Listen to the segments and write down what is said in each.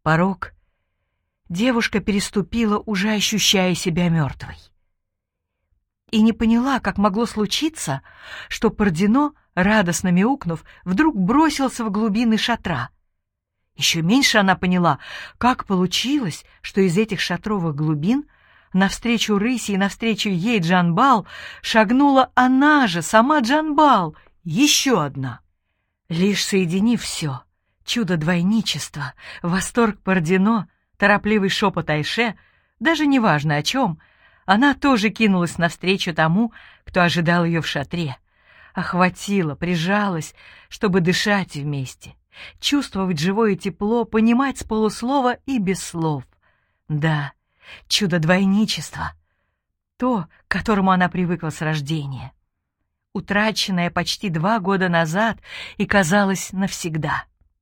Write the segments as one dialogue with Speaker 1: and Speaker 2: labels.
Speaker 1: порог, девушка переступила, уже ощущая себя мертвой. И не поняла, как могло случиться, что Пардино, радостно мяукнув, вдруг бросился в глубины шатра. Еще меньше она поняла, как получилось, что из этих шатровых глубин навстречу рыси и навстречу ей Джанбал шагнула она же, сама Джанбал, еще одна. Лишь соединив все, чудо двойничества, восторг Пардино, торопливый шепот Айше, даже неважно о чем, она тоже кинулась навстречу тому, кто ожидал ее в шатре, охватила, прижалась, чтобы дышать вместе, чувствовать живое тепло, понимать с полуслова и без слов. Да, чудо двойничества, то, к которому она привыкла с рождения, утраченное почти 2 года назад и казалось навсегда.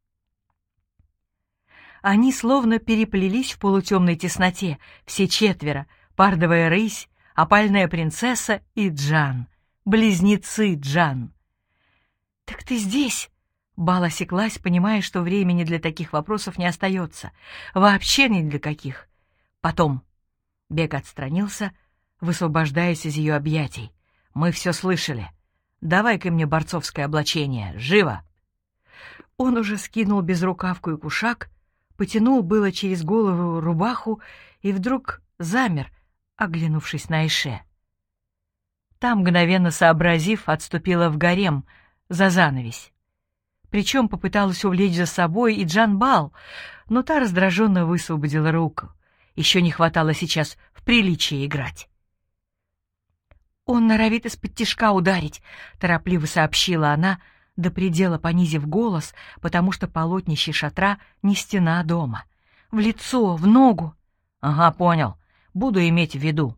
Speaker 1: Они словно переплелись в полутемной тесноте, все четверо: пардовая рысь, опальная принцесса и Джан, близнецы Джан. «Так ты здесь?» Бал осеклась, понимая, что времени для таких вопросов не остается. Вообще ни для каких. Потом. Бек отстранился, высвобождаясь из ее объятий. «Мы все слышали. Давай-ка мне борцовское облачение. Живо!» Он уже скинул безрукавку и кушак, потянул было через голову рубаху и вдруг замер, оглянувшись на Айше. Та, мгновенно сообразив, отступила в гарем, за занавесь. Причем попыталась увлечь за собой и Джанбал, но та раздраженно высвободила руку. Еще не хватало сейчас в приличии играть. «Он норовит из-под ударить», — торопливо сообщила она, до предела понизив голос, потому что полотнище шатра не стена дома. «В лицо, в ногу». «Ага, понял. Буду иметь в виду».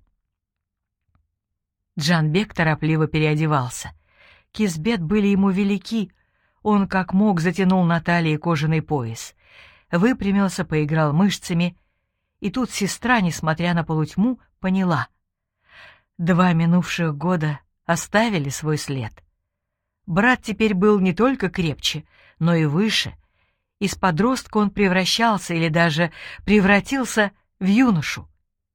Speaker 1: Джанбек торопливо переодевался. Кисбет были ему велики. Он как мог затянул на талии кожаный пояс, выпрямился, поиграл мышцами, и тут сестра, несмотря на полутьму, поняла. 2 минувших года оставили свой след. Брат теперь был не только крепче, но и выше. Из подростка он превращался или даже превратился в юношу.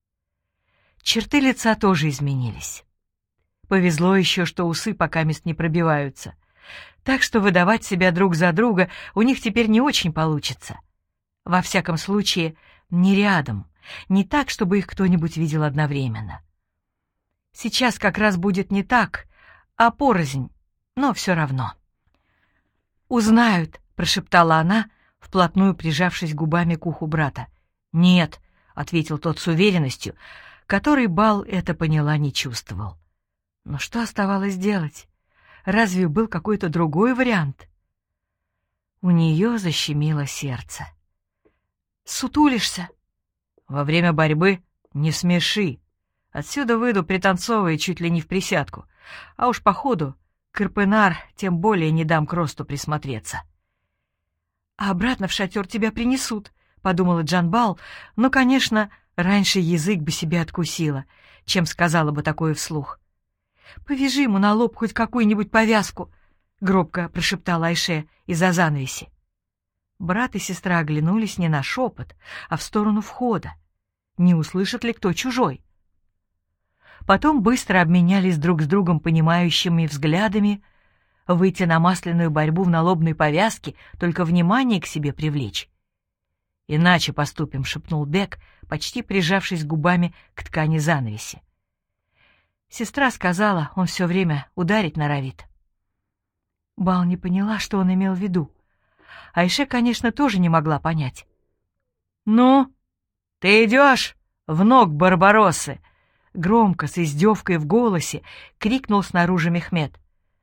Speaker 1: Черты лица тоже изменились. Повезло еще, что усы покамест не пробиваются. Так что выдавать себя друг за друга у них теперь не очень получится. Во всяком случае, не рядом, не так, чтобы их кто-нибудь видел одновременно. Сейчас как раз будет не так, а порознь, но все равно. «Узнают», — прошептала она, вплотную прижавшись губами к уху брата. «Нет», — ответил тот с уверенностью, которой Бал это поняла не чувствовал. Но что оставалось делать? Разве был какой-то другой вариант? У нее защемило сердце. «Сутулишься?» «Во время борьбы не смеши. Отсюда выйду, пританцовывая чуть ли не в присядку. А уж по ходу, Карпенар, тем более не дам к росту присмотреться». «А обратно в шатер тебя принесут», — подумала Джанбал, но, конечно, раньше язык бы себе откусила, чем сказала бы такое вслух. «Повяжи ему на лоб хоть какую-нибудь повязку», — гробко прошептала Айше из-за занавеси. Брат и сестра оглянулись не на шепот, а в сторону входа. Не услышит ли кто чужой? Потом быстро обменялись друг с другом понимающими взглядами. Выйти на масляную борьбу в налобной повязке, только внимание к себе привлечь. «Иначе поступим», — шепнул Бек, почти прижавшись губами к ткани занавеси. Сестра сказала, он все время ударить норовит. Бал не поняла, что он имел в виду. Айше, конечно, тоже не могла понять. «Ну, ты идешь в ног Барбароссы?» Громко, с издевкой в голосе, крикнул снаружи Мехмед.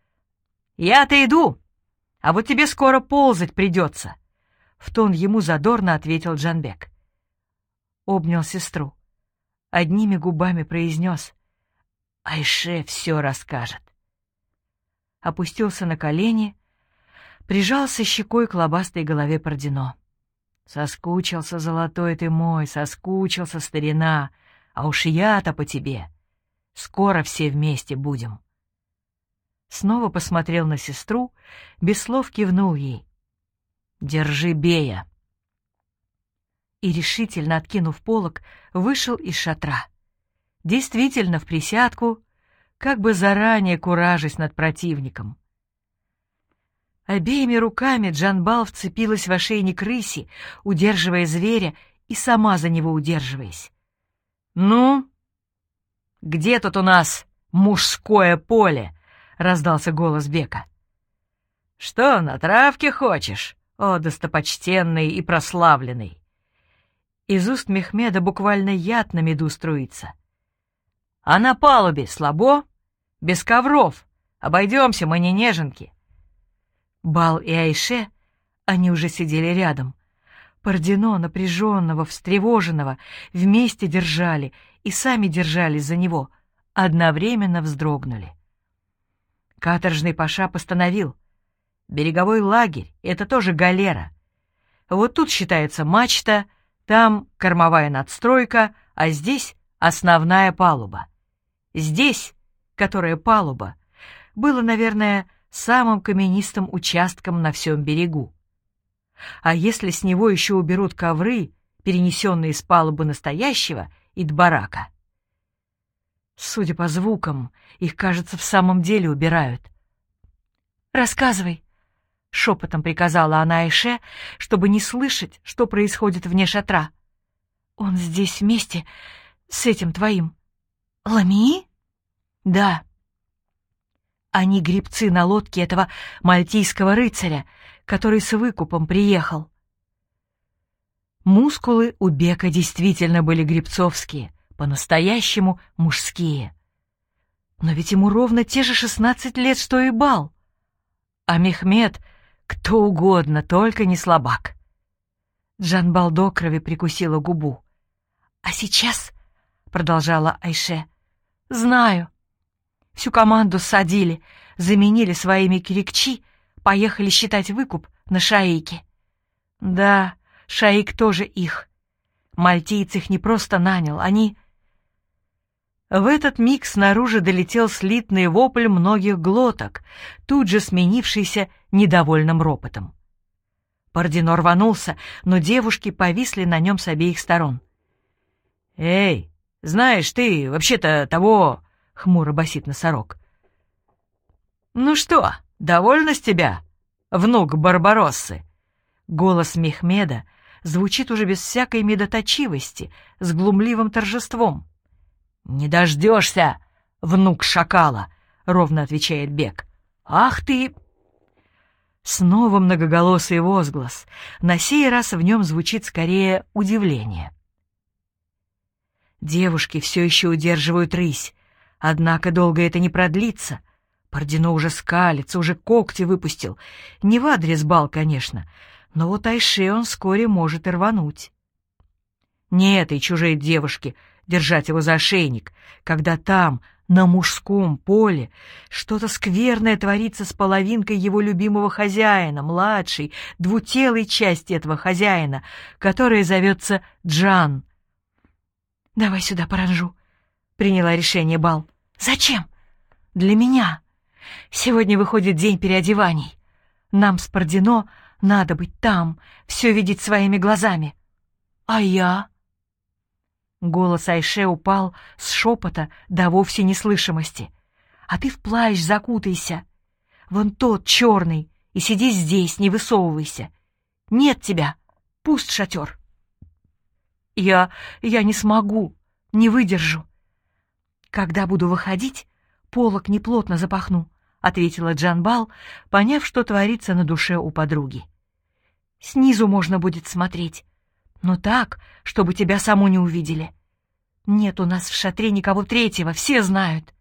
Speaker 1: «Я-то иду, а вот тебе скоро ползать придется», — в тон ему задорно ответил Джанбек. Обнял сестру. Одними губами произнес: «Айше все расскажет». Опустился на колени, прижался щекой к лобастой голове Пардино. «Соскучился, золотой ты мой, соскучился, старина, а уж я-то по тебе. Скоро все вместе будем». Снова посмотрел на сестру, без слов кивнул ей. «Держи Бея». и, решительно откинув полог, вышел из шатра. Действительно, в присядку, как бы заранее куражась над противником. Обеими руками Джанбал вцепилась в ошейник рыси, удерживая зверя и сама за него удерживаясь. «Ну, где тут у нас мужское поле?» — раздался голос Бека. «Что, на травке хочешь, о достопочтенный и прославленный?» Из уст Мехмеда буквально яд на меду струится. «А на палубе слабо? Без ковров. Обойдемся, мы не неженки». Бал и Айше, они уже сидели рядом. Пардино, напряженного, встревоженного, вместе держали и сами держались за него, одновременно вздрогнули. Каторжный паша постановил: береговой лагерь — это тоже галера. Вот тут считается мачта, там кормовая надстройка, а здесь основная палуба. Здесь, которая палуба, было, наверное, самым каменистым участком на всем берегу. А если с него еще уберут ковры, перенесенные с палубы настоящего идбарака? Судя по звукам, их, кажется, в самом деле убирают. «Рассказывай», — шепотом приказала она Айше, чтобы не слышать, что происходит вне шатра. «Он здесь вместе с этим твоим. Ламии?» «Да. Они гребцы на лодке этого мальтийского рыцаря, который с выкупом приехал». Мускулы у Бека действительно были гребцовские, по-настоящему мужские. Но ведь ему ровно те же 16 лет, что и Бал. А Мехмед — кто угодно, только не слабак. Джанбал до крови прикусила губу. «А сейчас, — продолжала Айше, — знаю. Всю команду ссадили, заменили своими кирикчи, поехали считать выкуп на шаике. Да, шаик тоже их. Мальтиец их не просто нанял, они...» В этот миг снаружи долетел слитный вопль многих глоток, тут же сменившийся недовольным ропотом. Пардино рванулся, но девушки повисли на нем с обеих сторон. «Эй, знаешь, ты вообще-то того...» — хмуро басит носорог. «Ну что, довольна с тебя, внук Барбароссы?» Голос Мехмеда звучит уже без всякой медоточивости, с глумливым торжеством. «Не дождешься, внук шакала», — ровно отвечает Бек. «Ах ты!» Снова многоголосый возглас. На сей раз в нем звучит скорее удивление. Девушки все еще удерживают рысь, однако долго это не продлится. Пардино уже скалится, уже когти выпустил. Не в адрес Бал, конечно, но вот Айше он вскоре может и рвануть. Не этой чужой девушке держать его за ошейник, когда там, на мужском поле, что-то скверное творится с половинкой его любимого хозяина, младшей, двутелой части этого хозяина, которая зовется Джан. «Давай сюда, Паранжу», — приняла решение Бал. «Зачем?» «Для меня. Сегодня выходит день переодеваний. Нам с Пардино надо быть там, все видеть своими глазами. А я?» Голос Айше упал с шепота до вовсе неслышимости. «А ты в плащ закутайся. Вон тот, черный, и сиди здесь, не высовывайся. Нет тебя, пуст шатер». Я не смогу, не выдержу. Когда буду выходить, полог неплотно запахну», — ответила Джанбал, поняв, что творится на душе у подруги. «Снизу можно будет смотреть, но так, чтобы тебя саму не увидели. Нет у нас в шатре никого третьего, все знают».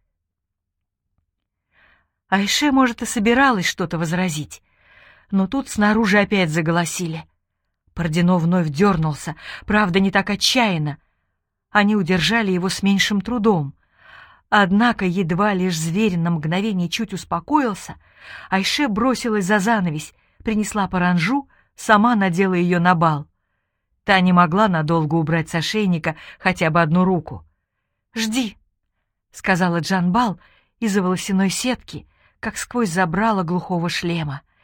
Speaker 1: Айше, может, и собиралась что-то возразить, но тут снаружи опять заголосили. Пардино вновь дернулся, правда, не так отчаянно. Они удержали его с меньшим трудом. Однако едва лишь зверь на мгновение чуть успокоился, Айше бросилась за занавесь, принесла паранжу, сама надела ее на Бал. Та не могла надолго убрать с ошейника хотя бы одну руку. «Жди», — сказала Джанбал из-за волосяной сетки, как сквозь забрала глухого шлема. — «и, на всякий случай, прощай».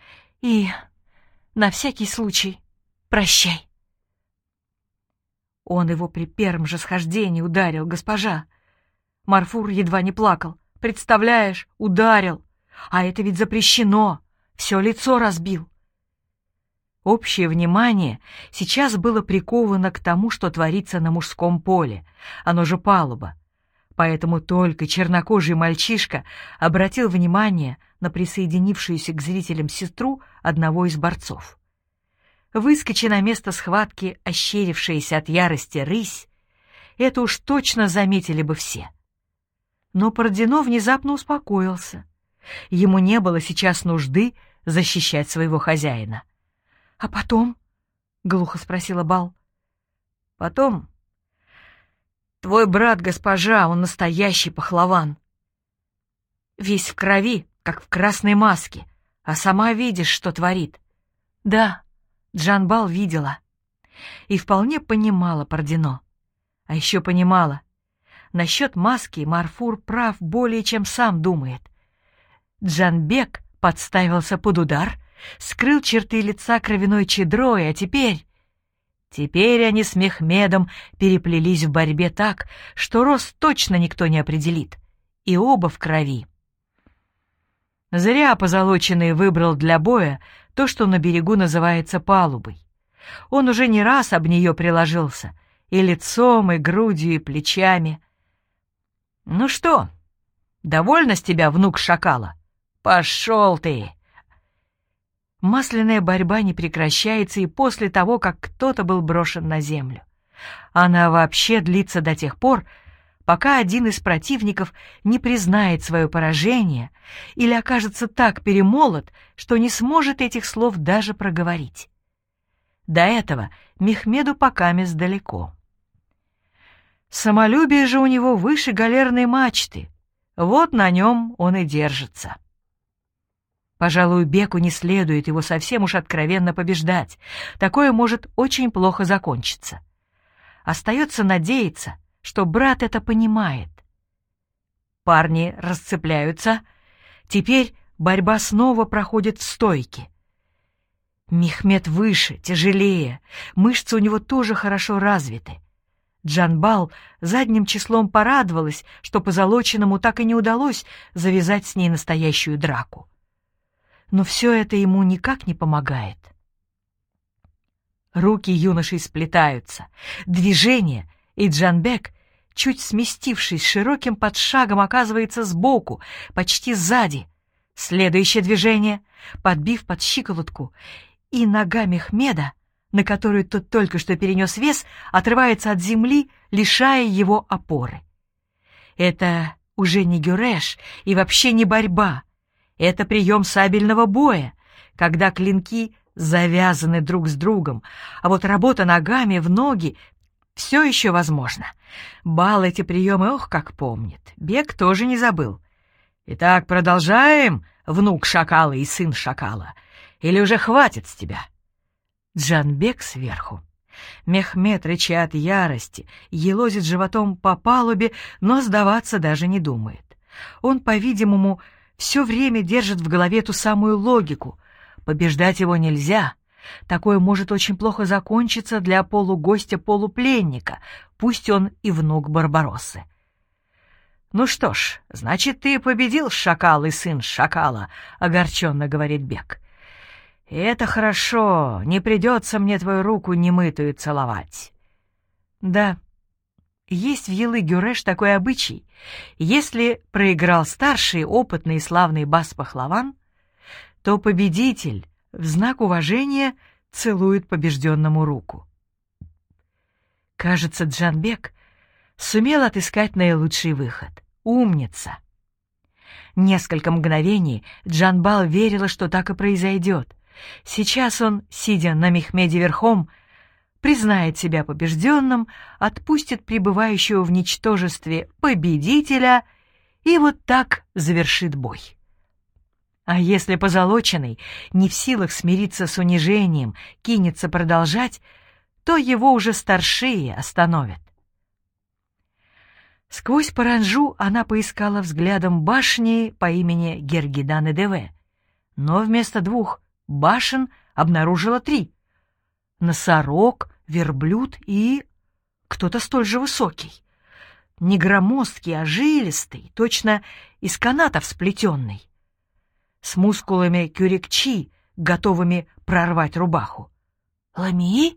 Speaker 1: Он его при первом же схождении ударил, госпожа. Марфур едва не плакал. Представляешь, ударил. А это ведь запрещено. Все лицо разбил. Общее внимание сейчас было приковано к тому, что творится на мужском поле. Оно же палуба. Поэтому только чернокожий мальчишка обратил внимание на присоединившуюся к зрителям сестру одного из борцов. Выскочи на место схватки, ощерившаяся от ярости рысь, это уж точно заметили бы все. Но Бородино внезапно успокоился. Ему не было сейчас нужды защищать своего хозяина. — А потом? — глухо спросила Бал. — Потом... Твой брат, госпожа, он настоящий пахлаван. Весь в крови, как в красной маске, а сама видишь, что творит. Да, Джанбал видела. И вполне понимала Бородино. А еще понимала. Насчет маски Марфур прав более, чем сам думает. Джанбек подставился под удар, скрыл черты лица кровяной чадрой, а теперь... Теперь они с Мехмедом переплелись в борьбе так, что рост точно никто не определит, и оба в крови. Зря Позолоченный выбрал для боя то, что на берегу называется палубой. Он уже не раз об нее приложился, и лицом, и грудью, и плечами. «Ну что, довольна с тебя, внук шакала? Пошел ты!» Масляная борьба не прекращается и после того, как кто-то был брошен на землю. Она вообще длится до тех пор, пока один из противников не признает свое поражение или окажется так перемолот, что не сможет этих слов даже проговорить. До этого Мехмеду покамест далеко. Самолюбие же у него выше галерной мачты, вот на нем он и держится. Пожалуй, Беку не следует его совсем уж откровенно побеждать. Такое может очень плохо закончиться. Остается надеяться, что брат это понимает. Парни расцепляются. Теперь борьба снова проходит в стойке. Мехмед выше, тяжелее, мышцы у него тоже хорошо развиты. Джанбал задним числом порадовалась, что Позолоченному так и не удалось завязать с ней настоящую драку. Но все это ему никак не помогает. Руки юношей сплетаются, движение, и Джанбек, чуть сместившись широким подшагом, оказывается сбоку, почти сзади. Следующее движение, подбив под щиколотку, и нога Мехмеда, на которую тот только что перенес вес, отрывается от земли, лишая его опоры. Это уже не гюреш и вообще не борьба. Это прием сабельного боя, когда клинки завязаны друг с другом, а вот работа ногами в ноги все еще возможна. Бал эти приемы, ох, как помнит. Бек тоже не забыл. Итак, продолжаем, внук шакала и сын шакала. Или уже хватит с тебя? Джанбек сверху. Мехмед, рыча от ярости, елозит животом по палубе, но сдаваться даже не думает. Он, по-видимому, все время держит в голове ту самую логику. Побеждать его нельзя. Такое может очень плохо закончиться для полугостя-полупленника, пусть он и внук Барбароссы. «Ну что ж, значит, ты победил, шакал и сын шакала», — огорченно говорит Бек. «Это хорошо, не придется мне твою руку немытую целовать». Да, есть в Елы-Гюреш такой обычай. Если проиграл старший, опытный и славный бас-пахлаван, то победитель в знак уважения целует побежденному руку. Кажется, Джанбек сумел отыскать наилучший выход. Умница! Несколько мгновений Джанбал верила, что так и произойдет. Сейчас он, сидя на Мехмеде верхом, признает себя побежденным, отпустит пребывающего в ничтожестве победителя и вот так завершит бой. А если Позолоченный не в силах смириться с унижением, кинется продолжать, то его уже старшие остановят. Сквозь паранжу она поискала взглядом башни по имени Гергидан-Эдеве, но вместо 2 башен обнаружила 3 — носорог, верблюд и кто-то столь же высокий. Не громоздкий, а жилистый, точно из канатов сплетенный, с мускулами кюрикчи, готовыми прорвать рубаху. «Ламии?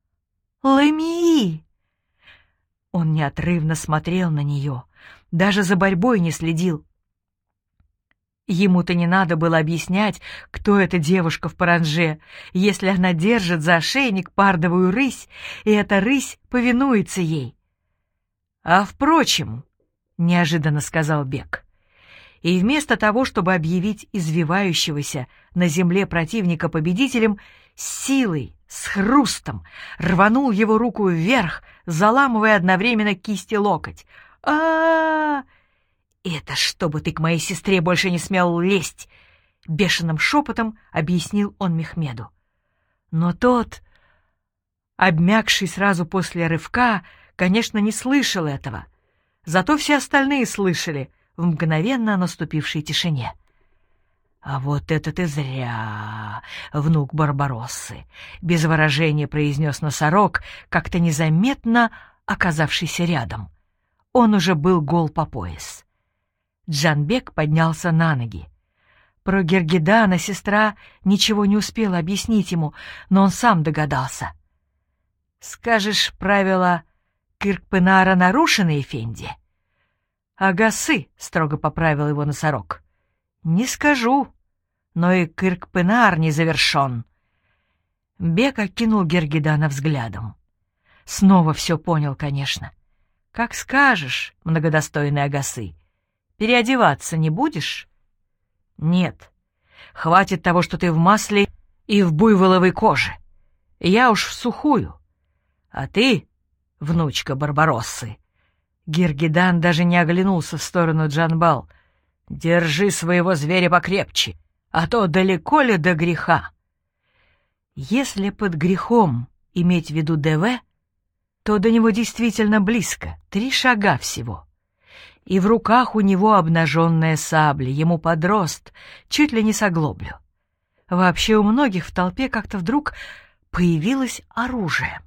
Speaker 1: Ламии!» Он неотрывно смотрел на нее, даже за борьбой не следил. Ему-то не надо было объяснять, кто эта девушка в паранже, если она держит за ошейник пардовую рысь, и эта рысь повинуется ей. «А впрочем», — неожиданно сказал Бек, и вместо того, чтобы объявить извивающегося на земле противника победителем, с силой, с хрустом рванул его руку вверх, заламывая одновременно кисть и локоть. «А-а-а! Это чтобы ты к моей сестре больше не смел лезть!» — бешеным шепотом объяснил он Мехмеду. Но тот, обмякший сразу после рывка, конечно, не слышал этого. Зато все остальные слышали в мгновенно наступившей тишине. «А вот это ты зря, внук Барбароссы!» — без выражения произнес носорог, как-то незаметно оказавшийся рядом. Он уже был гол по пояс. Джанбек поднялся на ноги. Про Гергидана сестра ничего не успела объяснить ему, но он сам догадался. «Скажешь, правила Кыркпынара нарушены, эфенди?» «Агасы», — строго поправил его носорог. «Не скажу, но и Кыркпынар не завершен». Бек окинул Гергидана взглядом. Снова все понял, конечно. «Как скажешь, многодостойный Агасы. Переодеваться не будешь?» «Нет. Хватит того, что ты в масле и в буйволовой коже. Я уж в сухую. А ты, внучка Барбароссы...» Гергидан даже не оглянулся в сторону Джанбал. «Держи своего зверя покрепче, а то далеко ли до греха?» Если под грехом иметь в виду ДВ, то до него действительно близко, 3 шага всего. И в руках у него обнаженная сабля, ему под рост, чуть ли не с оглоблю. Вообще у многих в толпе как-то вдруг появилось оружие.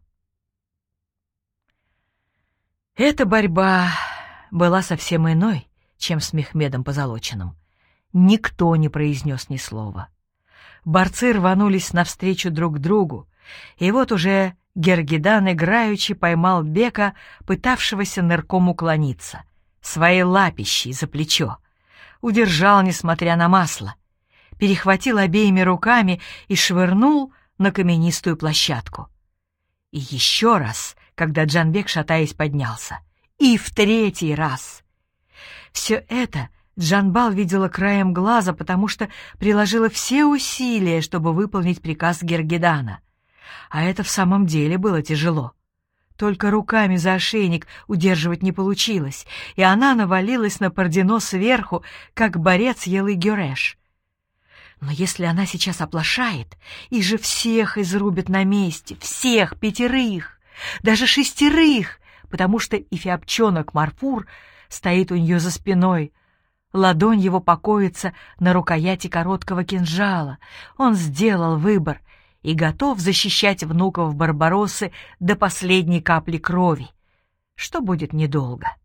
Speaker 1: Эта борьба была совсем иной, чем с Мехмедом Позолоченным. Никто не произнес ни слова. Борцы рванулись навстречу друг другу, и вот уже Гергидан играючи поймал Бека, пытавшегося нырком уклониться, своей лапищей за плечо, удержал, несмотря на масло, перехватил обеими руками и швырнул на каменистую площадку. И еще раз, когда Джанбек, шатаясь, поднялся. И в 3-й раз. Все это Джанбал видела краем глаза, потому что приложила все усилия, чтобы выполнить приказ Гергидана. А это в самом деле было тяжело. Только руками за ошейник удерживать не получилось, и она навалилась на Пардино сверху, как борец Елы Гюреш. Но если она сейчас оплошает, их же всех изрубят на месте, всех 5, даже 6, потому что эфиопчонок Марфур стоит у нее за спиной. Ладонь его покоится на рукояти короткого кинжала. Он сделал выбор и готов защищать внуков Барбароссы до последней капли крови, что будет недолго.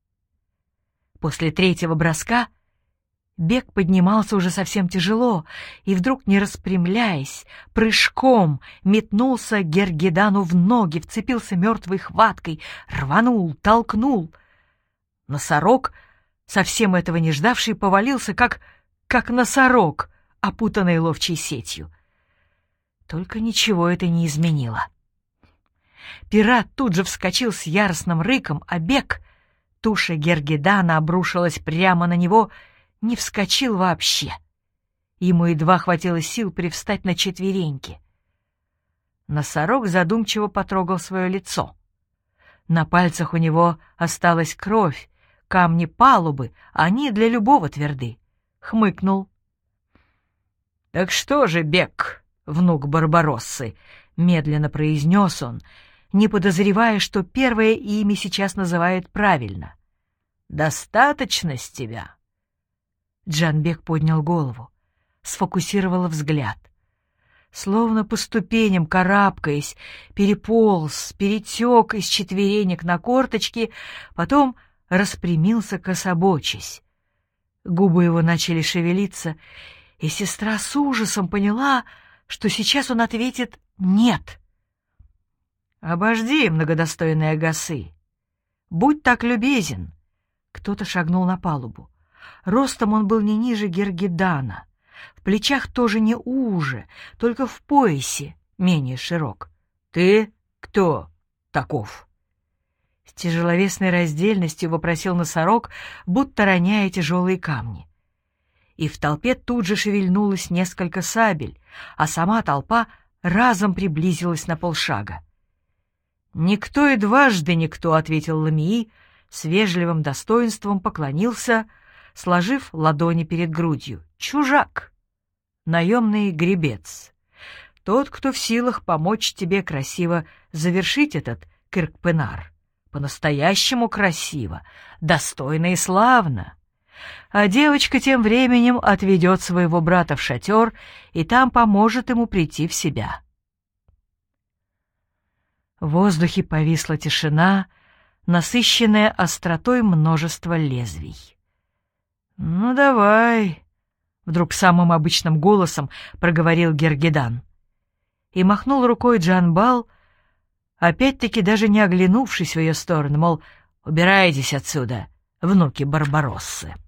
Speaker 1: После 3-го броска Бек поднимался уже совсем тяжело, и вдруг, не распрямляясь, прыжком метнулся Гергидану в ноги, вцепился мертвой хваткой, рванул, толкнул. Носорог, совсем этого не ждавший, повалился, как носорог, опутанный ловчей сетью. Только ничего это не изменило. Пират тут же вскочил с яростным рыком, а Бек, туша Гергидана обрушилась прямо на него, не вскочил вообще. Ему едва хватило сил привстать на четвереньки. Носорог задумчиво потрогал свое лицо. На пальцах у него осталась кровь, камни палубы, они для любого тверды. Хмыкнул. «Так что же, Бек, внук Барбароссы?» — медленно произнес он, не подозревая, что первое имя сейчас называет правильно. «Достаточно с тебя?» Джанбек поднял голову, сфокусировал взгляд. словно по ступеням карабкаясь, переполз, перетек из четверенек на корточки, потом распрямился, кособочись. Губы его начали шевелиться, и сестра с ужасом поняла, что сейчас он ответит «нет». «Обожди, многодостойный Агасы. Будь так любезен». Кто-то шагнул на палубу. Ростом он был не ниже Гергидана, в плечах тоже не уже, только в поясе менее широк. «Ты кто таков?» С тяжеловесной раздельностью вопросил носорог, будто роняя тяжелые камни. И в толпе тут же шевельнулось несколько сабель, а сама толпа разом приблизилась на полшага. «Никто и дважды никто», — ответил Ламии, с вежливым достоинством поклонился, сложив ладони перед грудью. «Чужак, наемный гребец, тот, кто в силах помочь тебе красиво завершить этот Киркпенар. По-настоящему красиво, достойно и славно. А девочка тем временем отведет своего брата в шатер и там поможет ему прийти в себя». В воздухе повисла тишина, насыщенная остротой множества лезвий. «Ну, давай», — вдруг самым обычным голосом проговорил Гергидан. И махнул рукой Джанбал, опять-таки даже не оглянувшись в ее сторону, мол, «убирайтесь отсюда, внуки Барбароссы».